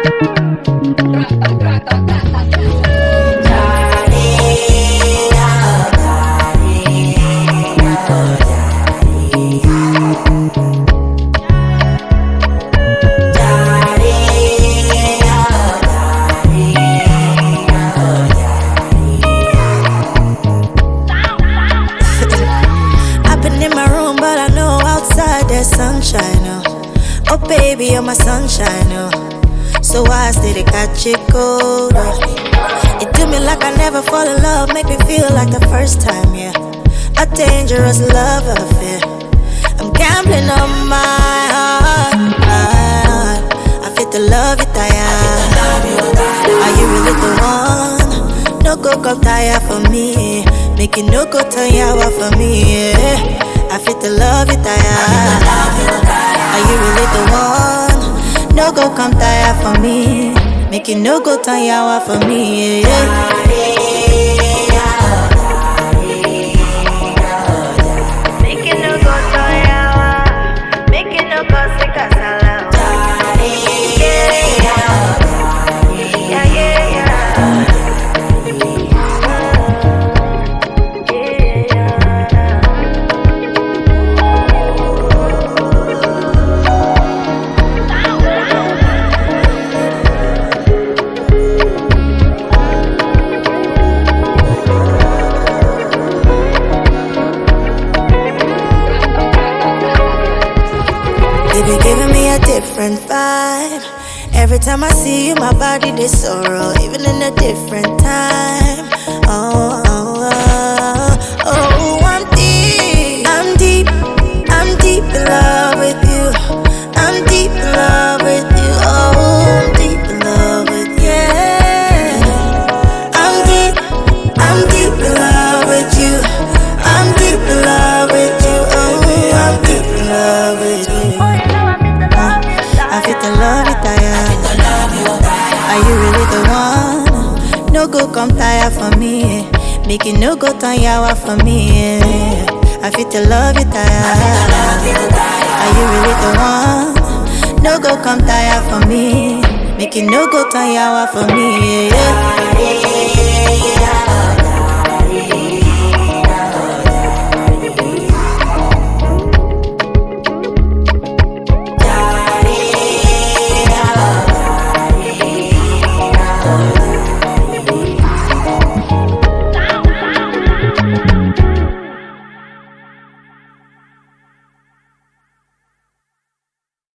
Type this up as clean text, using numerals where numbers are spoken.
Sunshine, oh baby, you're my sunshine, oh. So I stay to catch it cold, oh. It do me like I never fall in love, make me feel like the first time, yeah. A dangerous love affair. I'm gambling on my heart. I fit the love you tire. Are you really the one? No go come tire for me. Make it no go turn yawa for me, yeah. I fit the love you tire. Are you really the one? No go come tire for me. Make it no go turn yawa for me, yeah. Make it no go turn yawa. Make it no go sick as a You be giving me a different vibe. Every time I see you, my body they sorrow, even in a different time. Oh, oh, oh, oh, I'm deep in love with you. I'm deep in love with you. Oh, I'm deep in love with you. Yeah. I'm deep in love with you. I'm deep in love with you. Oh, I'm deep in love with you. I fit the love you tire. Are you really the one? No go come tire for me. Make it no go turn yawa for me. I fit the love you tire. Are you really the one? No go come tire for me. Make it no go turn yawa for me.